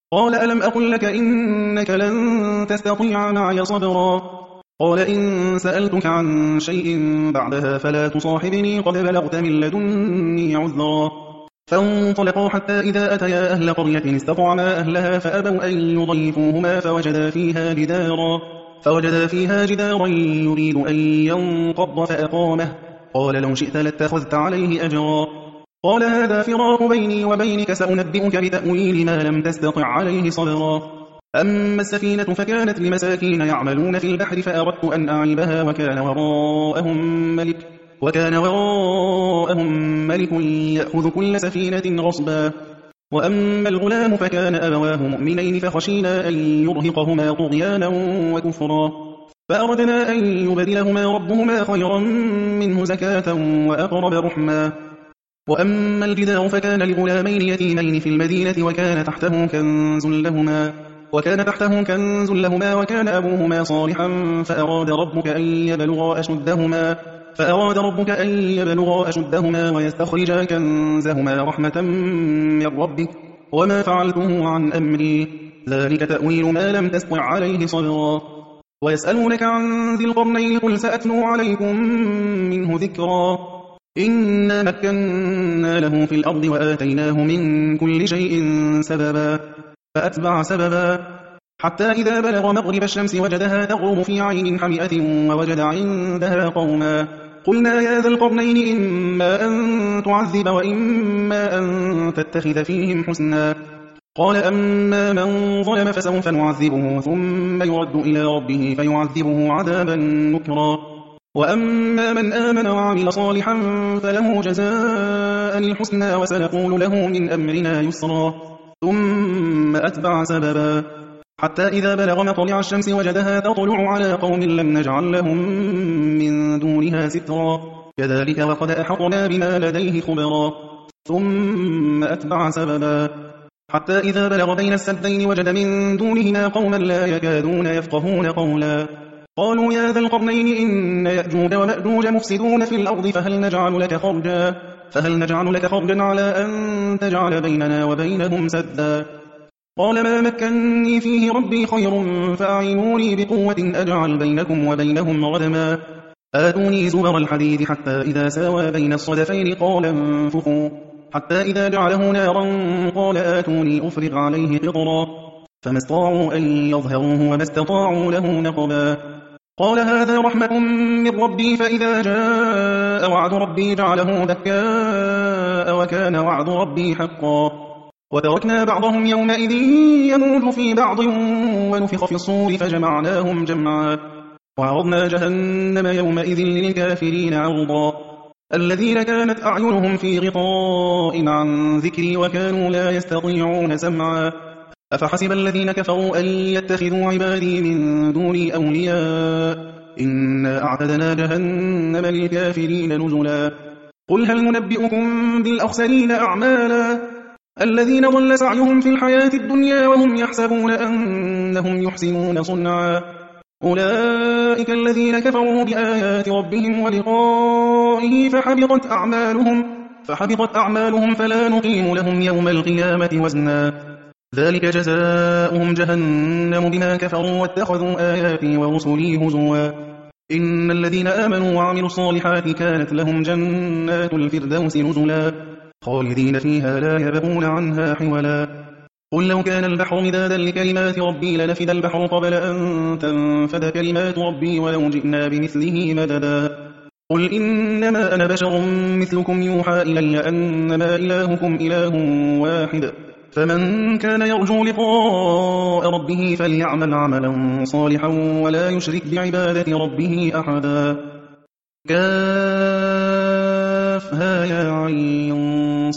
قال ألم أقل لك إنك لن تستطيع معي صبرا قال إن سألتك عن شيء بعدها فلا تصاحبني قد بلغت من لدني عذرا فانطلقوا حتى إذا أتيا أهل قرية استطعما أهلها فأبوا أن يضيفوهما فوجدا فيها جدارا يريد أن ينقض فأقامه قال لو شئت لاتخذت عليه أجرا قال هذا فراق بيني وبينك سأنبئك بتأويل ما لم تستطع عليه صبرا أما السفينة فكانت لمساكين يعملون في البحر فأردت أن أعيبها وكان وراءهم ملك يأخذ كل سفينة غصبا وأما الغلام فكان أبواه مؤمنين فخشينا أن يرهقهما طغيانا وكفرا فأردنا أن يبدلهما ربهما خيرا منه زكاة وأقرب رحما وأما الجدار فكان لغلامين يتيمين في المدينة وكان تحته كنز لهما وكان أبوهما صالحا فأراد ربك أن يبلغا أشدهما ويستخرجا كنزهما رحمة من ربك وما فعلته عن أمري ذلك تأويل ما لم تستطع عليه صبرا ويسألونك عن ذي القرنين قل سأتلو عليكم منه ذكرا إنا مكنا له في الأرض وآتيناه من كل شيء سببا فأتبع سببا حتى إذا بلغ مغرب الشمس وجدها تغرب في عين حمئة ووجد عندها قوما قلنا يا ذا القرنين إما أن تعذب وإما أن تتخذ فيهم حسنا قال أما من ظلم فسوف نعذبه ثم يرد إلى ربه فيعذبه عذابا نكرا وأما من آمن وعمل صالحا فله جزاء الحسنى وسنقول له من أمرنا يسرا ثم أتبع سببا حتى إذا بلغ مطلع الشمس وجدها تطلع على قوم لم نجعل لهم من دونها سترا كذلك وقد أحطنا بما لديه خبرا ثم أتبع سببا حتى إذا بلغ بين السدين وجد من دونهما قوما لا يكادون يفقهون قولا قالوا يا ذا القرنين إن يأجوج ومأجوج مفسدون في الأرض فهل نجعل لك خرجا على أن تجعل بيننا وبينهم سدا قال ما مكنني فيه ربي خير فأعينوني بقوة أجعل بينكم وبينهم ردما آتوني زبر الحديد حتى إذا ساوى بين الصدفين قال انفخوا حتى إذا جعله نارا قال آتوني أفرغ عليه قطرا فما استطاعوا أن يظهروه وما استطاعوا له نقبا قال هذا رحمة من ربي فإذا جاء وعد ربي جعله دكاء وكان وعد ربي حقا وتركنا بعضهم يومئذ يموج في بعض ونفخ في الصور فجمعناهم جمعا وعرضنا جهنم يومئذ للكافرين عرضا الذين كانت أعينهم في غطاء عن ذكري وكانوا لا يستطيعون سمعا أفحسب الذين كفروا أن يتخذوا عبادي من دوني أولياء إنا أعتدنا جهنم للكافرين نزلا قل هل ننبئكم بالأخسرين أعمالا الذين ضل سعيهم في الحياة الدنيا وهم يحسبون أنهم يحسنون صنعا أولئك الذين كفروا بآيات ربهم ولقائه فحبطت أعمالهم فلا نقيم لهم يوم القيامة وزنا ذلك جزاؤهم جهنم بما كفروا واتخذوا آياتي ورسلي هزوا إن الذين آمنوا وعملوا الصالحات كانت لهم جنات الفردوس نزلا خالدين فيها لا يبغون عنها حولا قل لو كان البحر مدادا لكلمات ربي لنفد البحر قبل أن تنفد كلمات ربي ولو جئنا بمثله مددا قل إنما أنا بشر مثلكم يوحى إلي أنما إلهكم إله واحد فمن كان يرجو لقاء ربه فليعمل عملا صالحا ولا يشرك بعبادة ربه أحدا كافها يا عين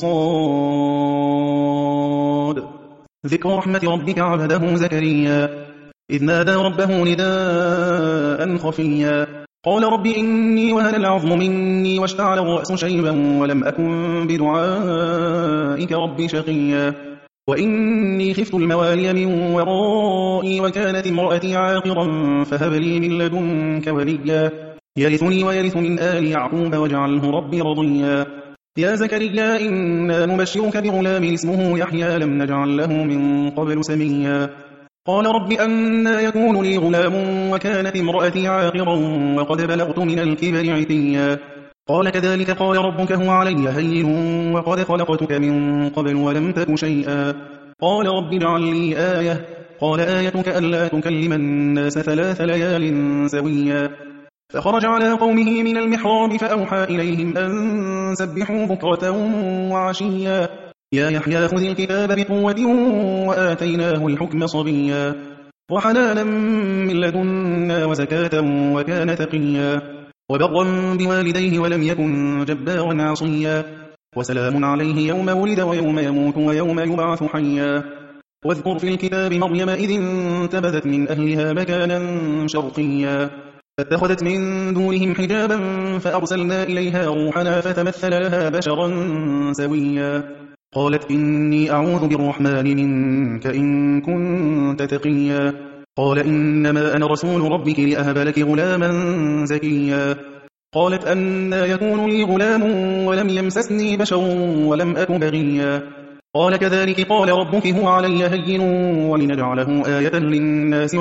صاد ذكر رحمة ربك عبده زكريا إذ نادى ربه نداء خفيا قال رب إني وهن العظم مني واشتعل الرأس شيبا ولم أكن بدعائك رب شقيا وإني خفت الموالي من ورائي وكانت امرأتي عاقرا فهب لي من لدنك وليا يرثني ويرث من آل يعقوب واجعله ربي رضيا يا زكريا إنا نبشرك بغلام اسمه يحيى لم نجعل له من قبل سميا قال رب أنى يكون لي غلام وكانت امرأتي عاقرا وقد بلغت من الكبر عتيا قال كذلك قال ربك هو علي هين وقد خلقتك من قبل ولم تك شيئا قال رب اجعل لي آية قال آيتك ألا تكلم الناس 3 ليال سويا فخرج على قومه من المحراب فأوحى إليهم أن سبحوا بكرة وعشيا يا يحيى خذ الكتاب بقوة وآتيناه الحكم صبيا وحنانا من لدنا وزكاة وكان تقيا وبرا بوالديه ولم يكن جبارا عصيا وسلام عليه يوم ولد ويوم يموت ويوم يبعث حيا واذكر في الكتاب مريم إذ انتبذت من أهلها مكانا شرقيا فاتخذت من دونهم حجابا فأرسلنا إليها روحنا فتمثل لها بشرا سويا قالت إني أعوذ بالرحمن منك إن كنت تقيا قال إنما أنا رسول ربك لأهب لك غلاما زكيا قالت أنى يكون لي غلام ولم يمسسني بشر ولم أك بغيا قال كذلك قال ربك هو علي هين ولنجعله آية للناس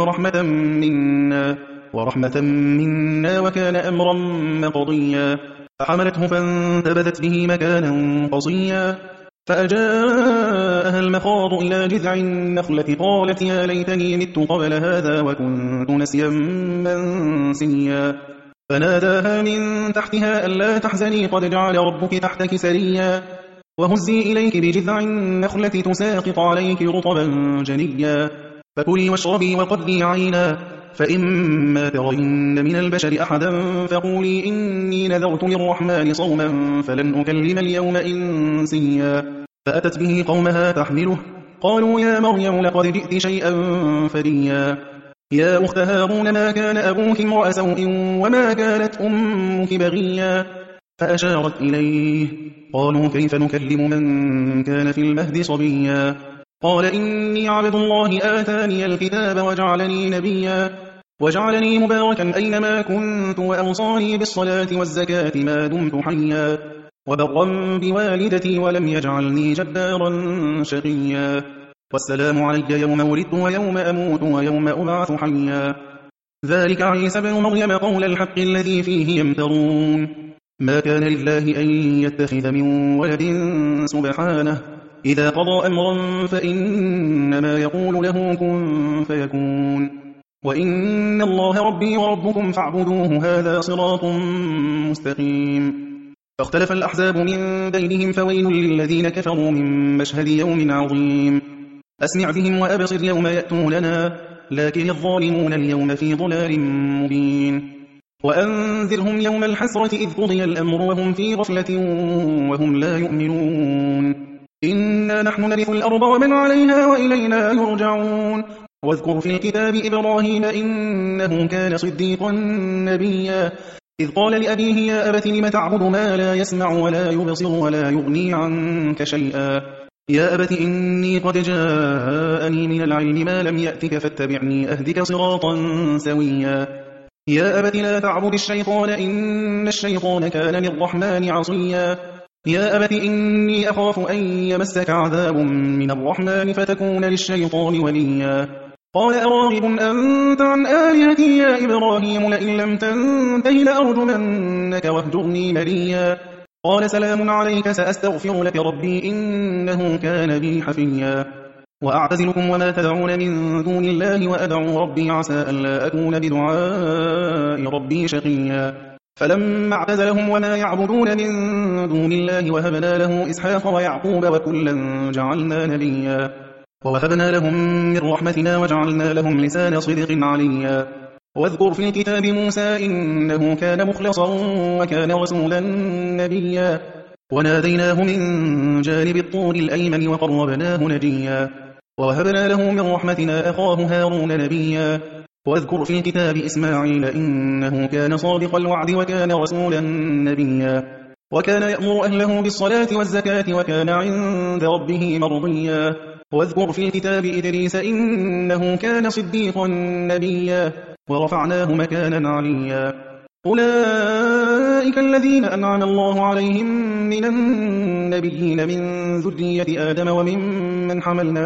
ورحمة منا وكان أمرا مقضيا فحملته فانتبذت به مكانا قصيا فأجاءها المخاض إلى جذع النخلة قالت يا ليتني مت قبل هذا وكنت نسيا منسيا فناداها من تحتها ألا تحزني قد جعل ربك تحتك سريا وهزي إليك بجذع النخلة تساقط عليك رطبا جنيا فكلي واشربي وقضي عينا فإما ترين من البشر أحدا فقولي إني نذرت للرحمن صوما فلن أكلم اليوم إنسيا فأتت به قومها تحمله قالوا يا مريم لقد جئت شيئا فريا يا أخت هارون ما كان أبوك امرأ سوء وما كانت أمك بغيا فأشارت إليه قالوا كيف نكلم من كان في المهد صبيا قال إني عبد الله آتاني الكتاب وجعلني نبيا وجعلني مباركا أينما كنت وأوصاني بالصلاة والزكاة ما دمت حيا وبرا بوالدتي ولم يجعلني جبارا شقيا والسلام علي يوم ولدت ويوم أموت ويوم أبعث حيا ذلك عيسى بن مريم قول الحق الذي فيه يمترون ما كان لله أن يتخذ من ولد سبحانه إذا قضى أمرا فإنما يقول له كن فيكون وإن الله ربي وربكم فاعبدوه هذا صراط مستقيم فاختلف الأحزاب من بينهم فويل للذين كفروا من مشهد يوم عظيم أسمع بهم وأبصر يوم يأتوننا لكن الظالمون اليوم في ضلال مبين وأنذرهم يوم الحسرة إذ قضي الأمر وهم في غفلة وهم لا يؤمنون إنا نحن نرث الأرض ومن عليها وإلينا يرجعون واذكر في الكتاب إبراهيم إنه كان صديقا نبيا إذ قال لأبيه يا أبت لم تعبد ما لا يسمع ولا يبصر ولا يغني عنك شيئا يا أبت إني قد جاءني من العلم ما لم يأتك فاتبعني أهدك صراطا سويا يا أبت لا تعبد الشيطان إن الشيطان كان للرحمن عصيا يا أبت إني أخاف أن يمسك عذاب من الرحمن فتكون للشيطان وليا قال أراغب أنت عن آلهتي يا إبراهيم لئن لم تنته لأرجمنك واهجرني مليا قال سلام عليك سأستغفر لك ربي إنه كان بي حفيا وأعتزلكم وما تدعون من دون الله وأدعو ربي عسى ألا أكون بدعاء ربي شقيا فلما اعتزلهم وما يعبدون من دون الله وهبنا له إسحاق ويعقوب وكلا جعلنا نبيا ووهبنا لهم من رحمتنا وجعلنا لهم لسان صدق عليا واذكر في الكتاب موسى إنه كان مخلصا وكان رسولا نبيا وناديناه من جانب الطور الأيمن وقربناه نجيا ووهبنا له من رحمتنا أخاه هارون نبيا واذكر في الكتاب إسماعيل إنه كان صادق الوعد وكان رسولا نبيا وكان يأمر أهله بالصلاة والزكاة وكان عند ربه مرضيا واذكر في الكتاب إدريس إنه كان صديقا نبيا ورفعناه مكانا عليا أولئك الذين أنعم الله عليهم من النبيين من ذرية آدم وممن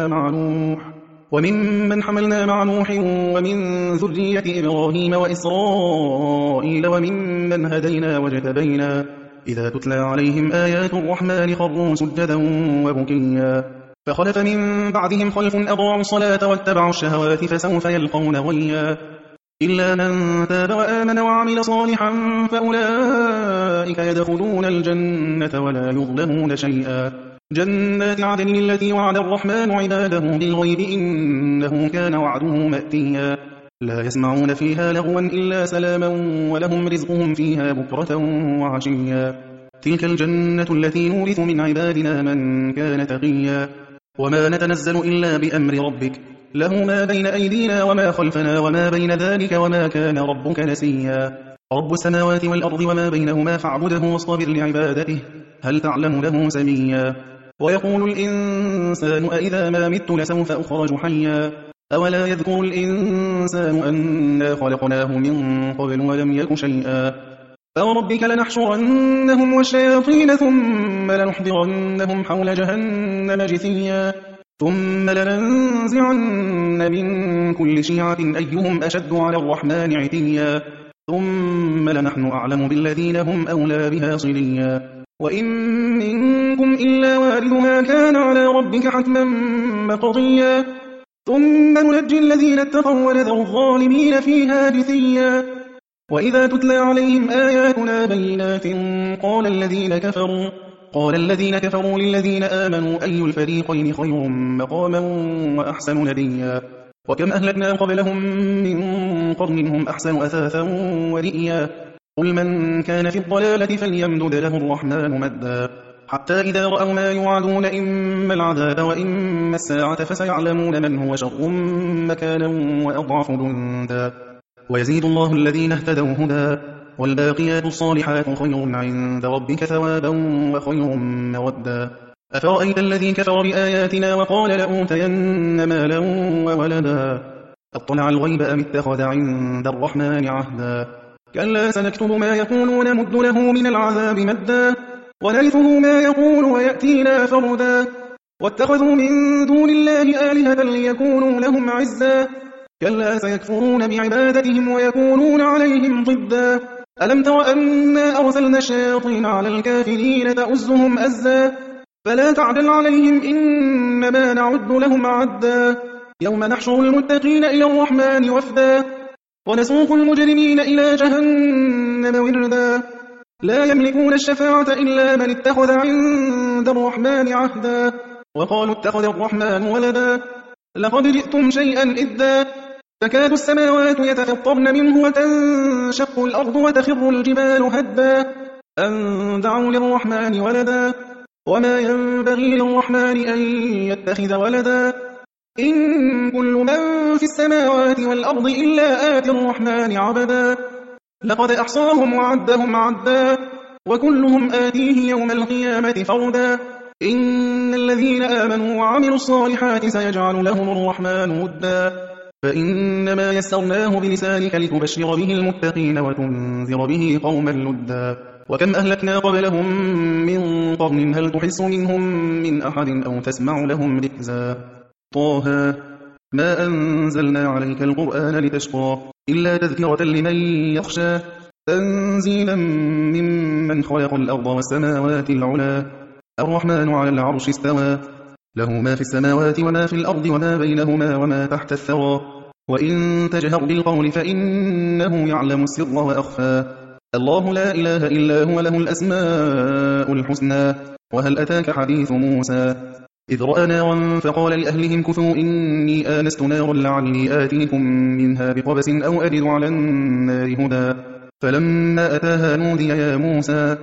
حملنا مع نوح ومن ذرية إبراهيم وإسرائيل وممن هدينا واجتبينا إذا تتلى عليهم آيات الرحمن خروا سجدا وبكيا فخلف من بعدهم خلف أضاعوا الصلاة واتبعوا الشهوات فسوف يلقون غيا إلا من تاب وآمن وعمل صالحا فأولئك يدخلون الجنة ولا يظلمون شيئا جنات عدن التي وعد الرحمن عباده بالغيب إنه كان وعده مأتيا لا يسمعون فيها لغوا إلا سلاما ولهم رزقهم فيها بكرة وعشيا تلك الجنة التي نورث من عبادنا من كان تقيا وما نتنزل إلا بأمر ربك له ما بين أيدينا وما خلفنا وما بين ذلك وما كان ربك نسيا رب السماوات والأرض وما بينهما فاعبده واصطبر لعبادته هل تعلم له سميا ويقول الإنسان أإذا ما مت لسوف أخرج حيا أولا يذكر الإنسان أنا خلقناه من قبل ولم يك شيئا فوربك لنحشرنهم والشياطين ثم لنحضرنهم حول جهنم جثيا ثم لننزعن من كل شيعة أيهم أشد على الرحمن عتيا ثم لنحن أعلم بالذين هم أولى بها صليا وإن منكم إلا واردها كان على ربك حتما مقضيا ثم ننجي الذين اتقوا ونذر الظالمين فيها جثيا وإذا تتلى عليهم آياتنا بينات قال الذين كفروا للذين آمنوا أي الفريقين خير مقاما وأحسن نديا وكم أهلكنا قبلهم من قرن هم أحسن أثاثا ورئيا قل من كان في الضلالة فليمدد له الرحمن مدا حتى إذا رأوا ما يوعدون إما العذاب وإما الساعة فسيعلمون من هو شر مكانا وأضعف جندا ويزيد الله الذين اهتدوا هدى والباقيات الصالحات خير عند ربك ثوابا وخير مودا أفرأيت الذي كفر بآياتنا وقال لأوتين مالا وولدا أطلع الغيب أم اتخذ عند الرحمن عهدا كلا سنكتب ما يقول ونمد له من العذاب مدا ونرثه ما يقول ويأتينا فردا واتخذوا من دون الله آلهة ليكونوا لهم عزا كلا سيكفرون بعبادتهم ويكونون عليهم ضدا ألم تر أنا أرسلنا الشياطين على الكافرين تؤزهم أزا فلا تعجل عليهم إنما نعد لهم عدا يوم نحشر المتقين إلى الرحمن وفدا ونسوق المجرمين إلى جهنم وردا لا يملكون الشفاعة إلا من اتخذ عند الرحمن عهدا وقالوا اتخذ الرحمن ولدا لقد جئتم شيئا إدا تكاد السماوات يتفطرن منه وتنشق الأرض وتخر الجبال هدا أن دعوا للرحمن ولدا وما ينبغي للرحمن أن يتخذ ولدا إن كل من في السماوات والأرض إلا آتي الرحمن عبدا لقد أحصاهم وعدهم عدا وكلهم آتيه يوم القيامة فردا إن الذين آمنوا وعملوا الصالحات سيجعل لهم الرحمن ودا فإنما يسرناه بلسانك لتبشر به المتقين وتنذر به قوما لدا وكم أهلكنا قبلهم من قرن هل تحس منهم من أحد أو تسمع لهم ركزا طه ما أنزلنا عليك القرآن لتشقى إلا تذكرة لمن يخشى تنزيلا ممن خلق الأرض والسماوات العلا الرحمن على العرش استوى له ما في السماوات وما في الأرض وما بينهما وما تحت الثرى وإن تجهر بالقول فإنه يعلم السر وأخفى الله لا إله إلا هو له الأسماء الحسنى وهل أتاك حديث موسى إذ رأى نارا فقال لأهلهم كثوا إني آنست نارا لعلي آتيكم منها بقبس أو أجد على النار هدى فلما أتاها نودي يا موسى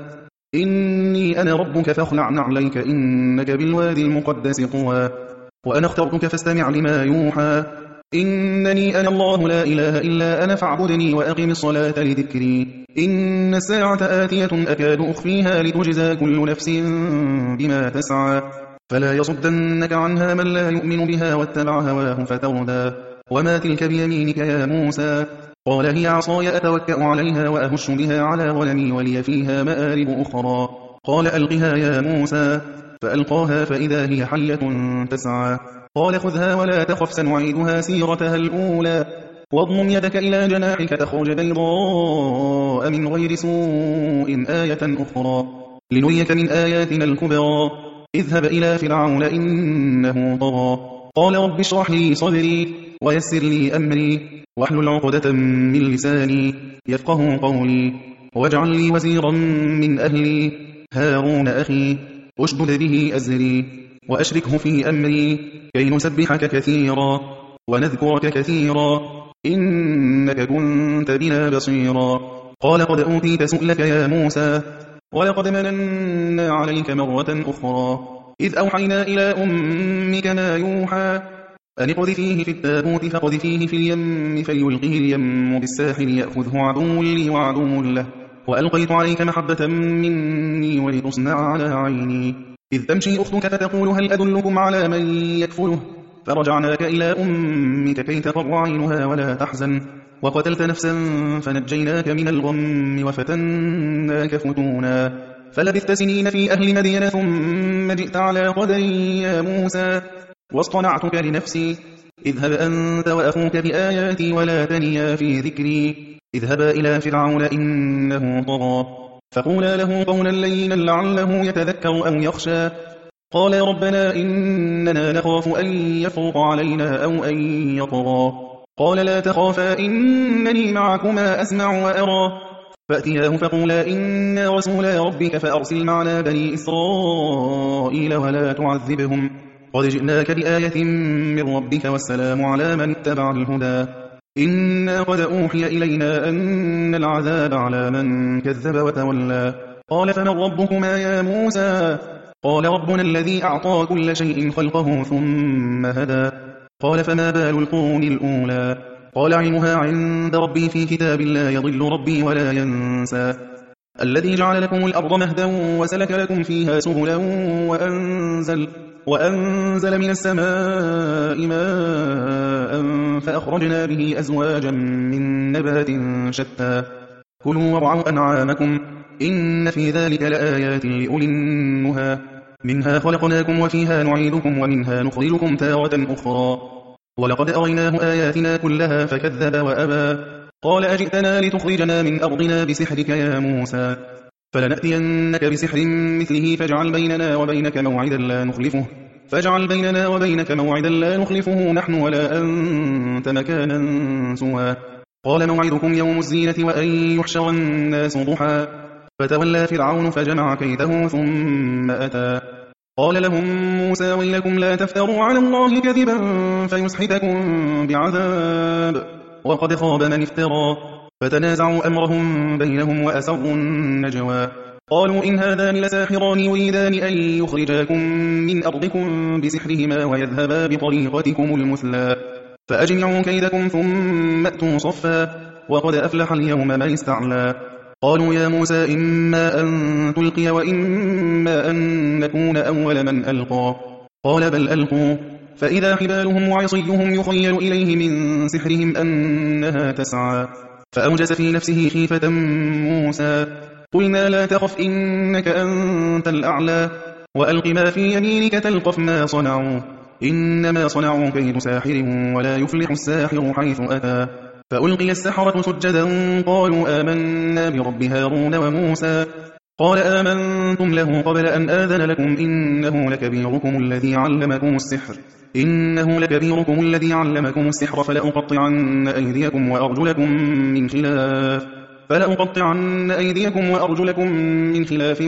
إني أنا ربك فاخلع نعليك إنك بالوادي المقدس طوى وأنا اخترتك فاستمع لما يوحى إنني أنا الله لا إله إلا أنا فاعبدني وأقم الصلاة لذكري إن الساعة آتية أكاد أخفيها لتجزى كل نفس بما تسعى فلا يصدنك عنها من لا يؤمن بها واتبع هواه فتردى وما تلك بيمينك يا موسى؟ قال هي عصاي أتوكأ عليها وأهش بها على غنمي ولي فيها مآرب أخرى. قال ألقها يا موسى، فألقاها فإذا هي حية تسعى. قال خذها ولا تخف سنعيدها سيرتها الأولى، واضمم يدك إلى جناحك تخرج بيضاء من غير سوء آية أخرى لنريك من آياتنا الكبرى. اذهب إلى فرعون إنه طغى. قال رب اشرح لي صدري ويسر لي أمري واحلل عقدة من لساني يفقه قولي، واجعل لي وزيرا من أهلي هارون أخي أشدد به أزري وأشركه في أمري كي نسبحك كثيرا ونذكرك كثيرا إنك كنت بنا بصيرا. قال قد أوتيت سؤلك يا موسى، ولقد مننا عليك مرة أخرى إذ أوحينا إلى أمك ما يوحى أن اقذفيه في التابوت فاقذفيه في اليم فليلقه اليم بالساحل يأخذه عدو لي وعدو له، وألقيت عليك محبة مني ولتصنع على عيني إذ تمشي أختك فتقول هل أدلكم على من يكفله، فرجعناك إلى أمك كي تقر عينها ولا تحزن، وقتلت نفسا فنجيناك من الغم وفتناك فتونا، فلبثت سنين في أهل مدين ثم جئت على قدر يا موسى واصطنعتك لنفسي. اذهب أنت وأخوك بآياتي ولا تنيا في ذكري. اذهبا إلى فرعون إنه طغى، فقولا له قولا لينا لعله يتذكر أو يخشى. قال ربنا إننا نخاف أن يفرط علينا أو أن يطغى. قال لا تخافا إنني معكما أسمع وأرى. فأتياه فقولا إنا رسولا ربك فأرسل معنا بني إسرائيل ولا تعذبهم قد جئناك بآية من ربك والسلام على من اتبع الهدى. إنا قد أوحي إلينا أن العذاب على من كذب وتولى. قال فمن ربكما يا موسى؟ قال ربنا الذي أعطى كل شيء خلقه ثم هدى. قال فما بال القرون الأولى؟ قال علمها عند ربي في كتاب لا يضل ربي ولا ينسى. الذي جعل لكم الأرض مهدا وسلك لكم فيها سبلا وأنزل من السماء ماء فأخرجنا به أزواجا من نبات شتى كلوا وارعوا أنعامكم إن في ذلك لآيات لأولي النهى منها خلقناكم وفيها نعيدكم ومنها نخرجكم تارة أخرى ولقد أريناه آياتنا كلها فكذب وأبى. قال أجئتنا لتخرجنا من أرضنا بسحرك يا موسى فلنأتينك بسحر مثله فاجعل بيننا وبينك موعدا لا نخلفه نحن ولا أنت مكانا سوى. قال موعدكم يوم الزينة وأن يحشر الناس ضحى فتولى فرعون فجمع كيده ثم أتى. قال لهم موسى ويلكم لا تفتروا على الله كذبا فيسحتكم بعذاب وقد خاب من افترى. فتنازعوا أمرهم بينهم وأسروا النجوى. قالوا إن هذان لساحران يريدان أن يخرجاكم من أرضكم بسحرهما ويذهبا بطريقتكم المثلى فأجمعوا كيدكم ثم أتوا صفا وقد أفلح اليوم من استعلى. قالوا يا موسى إما أن تلقي وإما أن نكون أول من ألقى. قال بل ألقوا فإذا حبالهم وعصيهم يخيل إليه من سحرهم أنها تسعى. فأوجس في نفسه خيفة موسى. قلنا لا تخف إنك أنت الأعلى وألق ما في يمينك تلقف ما صنعوا إنما صنعوا كيد ساحر ولا يفلح الساحر حيث أتى. فألقي السحرة سجدا قالوا آمنا برب هارون وموسى. قال آمنتم له قبل أن آذن لكم إنه لكبيركم الذي علمكم السحر فلأقطعن أيديكم وأرجلكم من خلاف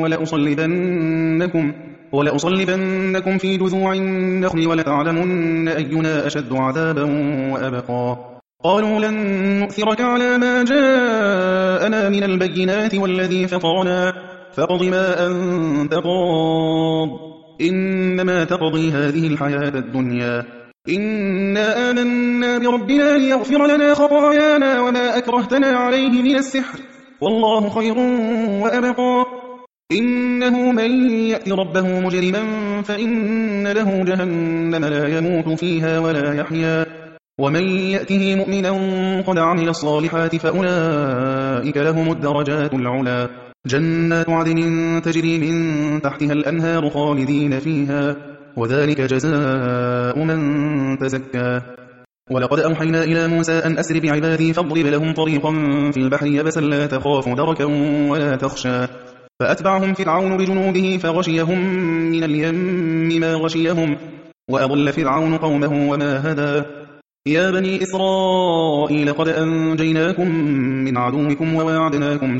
ولأصلبنكم في جذوع النخل ولتعلمن أينا أشد عذابا وأبقى. قالوا لن نؤثرك على ما جاءنا من البينات والذي فطرنا فاقض ما أنت قاض إنما تقضي هذه الحياة الدنيا إنا آمنا بربنا ليغفر لنا خطايانا وما أكرهتنا عليه من السحر والله خير وأبقى. إنه من يأت ربه مجرما فإن له جهنم لا يموت فيها ولا يحيا ومن يأته مؤمنا قد عمل الصالحات فأولئك لهم الدرجات العلا جنات عدن تجري من تحتها الأنهار خالدين فيها وذلك جزاء من تزكى ولقد أوحينا إلى موسى أن أسر بعبادي فاضرب لهم طريقا في البحر يبسا لا تخاف دركا ولا تخشى فأتبعهم فرعون بجنوده فغشيهم من اليم ما غشيهم وأضل فرعون قومه وما هدى يا بني إسرائيل قد أنجيناكم من عدوكم وواعدناكم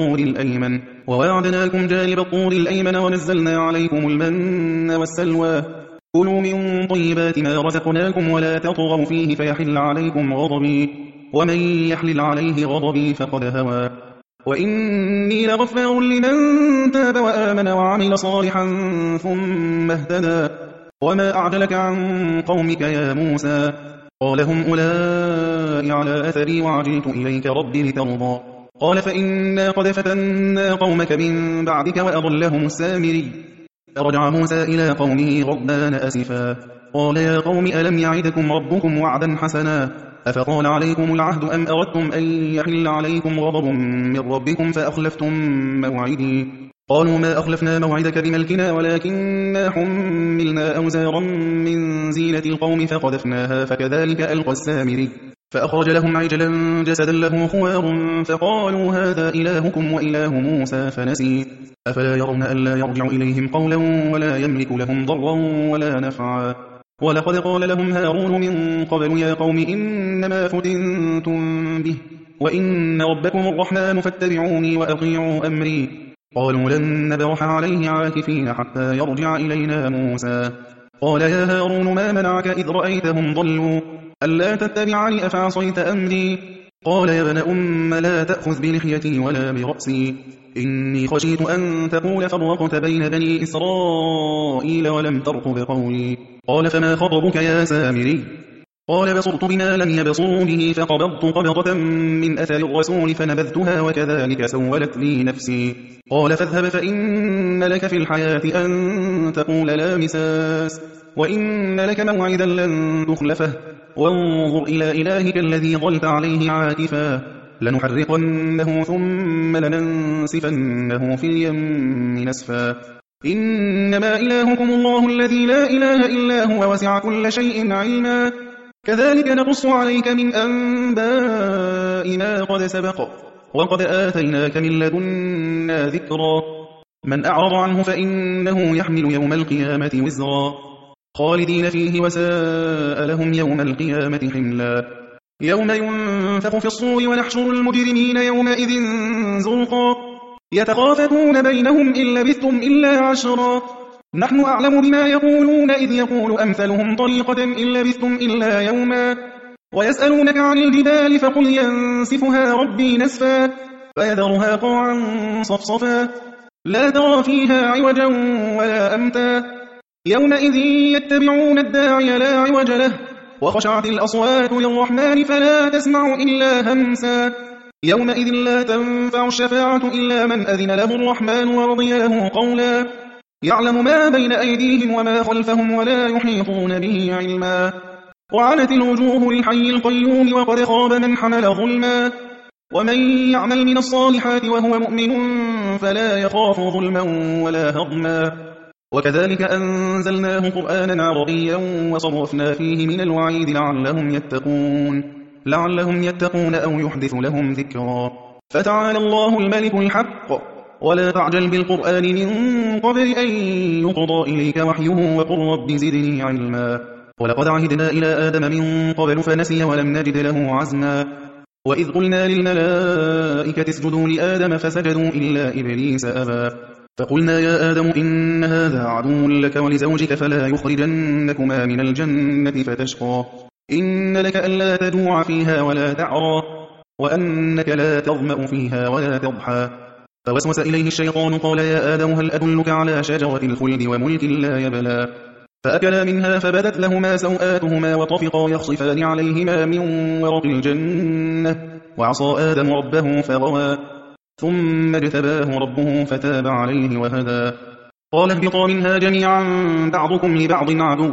جانب الطور الأيمن ونزلنا عليكم المن والسلوى كلوا من طيبات ما رزقناكم ولا تطغوا فيه فيحل عليكم غضبي ومن يحلل عليه غضبي فقد هوى وإني لغفار لمن تاب وآمن وعمل صالحا ثم اهتدى وما أعجلك عن قومك يا موسى قال هم أولئك على أثري وعجلت إليك ربي لترضى قال فإنا قد فتنا قومك من بعدك وأضلهم السامري فرجع موسى إلى قومه غضبان أسفا قال يا قوم ألم يعدكم ربكم وعدا حسنا أفطال عليكم العهد أم أردتم أن يحل عليكم غضب من ربكم فأخلفتم موعدي قالوا ما أخلفنا موعدك بملكنا ولكننا حملنا أوزارا من زينة القوم فقذفناها فكذلك ألقى السامري فأخرج لهم عجلا جسدا له خوار فقالوا هذا إلهكم وإله موسى فنسي أفلا يرون ألا يرجع إليهم قولا ولا يملك لهم ضرا ولا نفعا ولقد قال لهم هارون من قبل يا قوم إنما فتنتم به وإن ربكم الرحمن فاتبعوني وأطيعوا أمري قالوا لن نبرح عليه عاكفين حتى يرجع إلينا موسى قال يا هارون ما منعك إذ رأيتهم ضلوا ألا تتبعني أفعصيت أمري قال يا ابن أم لا تأخذ بلحيتي ولا برأسي إني خشيت أن تقول فرقت بين بني إسرائيل ولم ترقب قولي قال فما خطبك يا سامري قال بصرت بما لم يبصروا به فقبضت قبضة من أثر الرسول فنبذتها وكذلك سولت لي نفسي قال فاذهب فإن لك في الحياة أن تقول لا مساس وإن لك موعدا لن تخلفه وانظر إلى إلهك الذي ظلت عليه عاكفا لنحرقنه ثم لننسفنه في اليم نسفا إنما إلهكم الله الذي لا إله إلا هو وسع كل شيء علما كذلك نقص عليك من أنباء ما قد سبق وقد آتيناك من لدنا ذكرا من أعرض عنه فإنه يحمل يوم القيامة وزرا خالدين فيه وساء لهم يوم القيامة حملا يوم ينفخ في الصور ونحشر المجرمين يومئذ زرقا يتخافتون بينهم إن لبثتم إلا عشرا نحن أعلم بما يقولون إذ يقول أمثلهم طريقة إن لبثتم إلا يوما ويسألونك عن الجبال فقل ينسفها ربي نسفا فيذرها قاعا صفصفا لا ترى فيها عوجا ولا أمتا يومئذ يتبعون الداعي لا عوج له وخشعت الأصوات للرحمن فلا تسمع إلا همسا يومئذ لا تنفع الشفاعة إلا من أذن له الرحمن ورضي له قولا يعلم ما بين أيديهم وما خلفهم ولا يحيطون به علما وعنت الوجوه للحي القيوم وقد خاب من حمل ظلما ومن يعمل من الصالحات وهو مؤمن فلا يخاف ظلما ولا هضما وكذلك أنزلناه قرآنا عربيا وصرفنا فيه من الوعيد لعلهم يتقون أو يحدث لهم ذكرا فتعالى الله الملك الحق ولا تعجل بالقرآن من قبل أن يقضى إليك وحيه وقل رب زدني علما ولقد عهدنا إلى آدم من قبل فنسي ولم نجد له عزما وإذ قلنا للملائكة اسجدوا لآدم فسجدوا إلا إبليس أبى فقلنا يا آدم إن هذا عدو لك ولزوجك فلا يخرجنكما من الجنة فتشقى إن لك ألا تجوع فيها ولا تعرى وأنك لا تظمأ فيها ولا تضحى فوسوس إليه الشيطان قال يا آدم هل أدلك على شجرة الخلد وملك لا يبلى فأكلا منها فبدت لهما سوآتهما وطفقا يخصفان عليهما من ورق الجنة وعصى آدم ربه فغوى ثم اجتباه ربه فتاب عليه وهدى قال اهبطا منها جميعا بعضكم لبعض عدو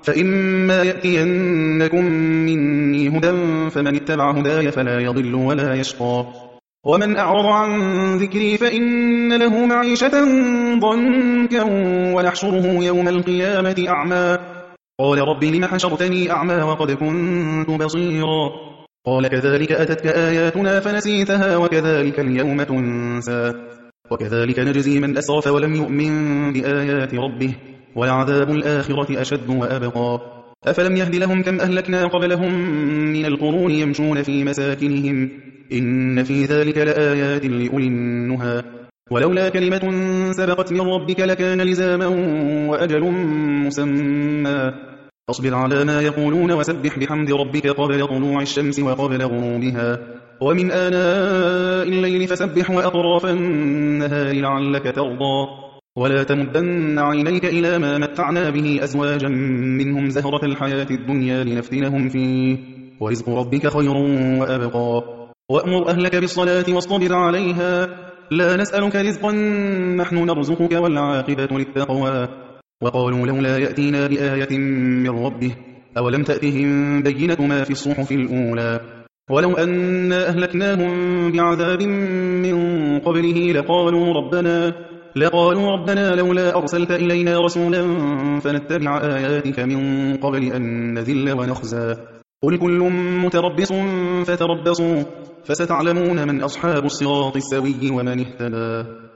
فإما يأتينكم مني هدى فمن اتبع هداي فلا يضل ولا يشقى ومن أعرض عن ذكري فإن له معيشة ضنكا ونحشره يوم القيامة أعمى قال رب لم حشرتني أعمى وقد كنت بصيرا قال كذلك أتتك آياتنا فنسيتها وكذلك اليوم تنسى وكذلك نجزي من أسرف ولم يؤمن بآيات ربه ولعذاب الآخرة أشد وأبقى أفلم يهد لهم كم أهلكنا قبلهم من القرون يمشون في مساكنهم إن في ذلك لآيات لأولي النهى ولولا كلمة سبقت من ربك لكان لزاما وأجل مسمى فاصبر على ما يقولون وسبح بحمد ربك قبل طلوع الشمس وقبل غروبها ومن آناء الليل فسبح وأطراف النهار لعلك ترضى ولا تمدن عينيك إلى ما متعنا به أزواجا منهم زهرة الحياة الدنيا لنفتنهم فيه ورزق ربك خير وأبقى وأمر أهلك بالصلاة واصطبر عليها لا نسألك رزقا نحن نرزقك والعاقبة للتقوى وقالوا لولا يأتينا بآية من ربه أولم تأتهم بينة ما في الصحف الأولى ولو أنا أهلكناهم بعذاب من قبله لقالوا ربنا لولا أرسلت إلينا رسولا فنتبع آياتك من قبل أن نذل ونخزى قل كل متربص فتربصوا فستعلمون من أصحاب الصراط السوي ومن اهتدى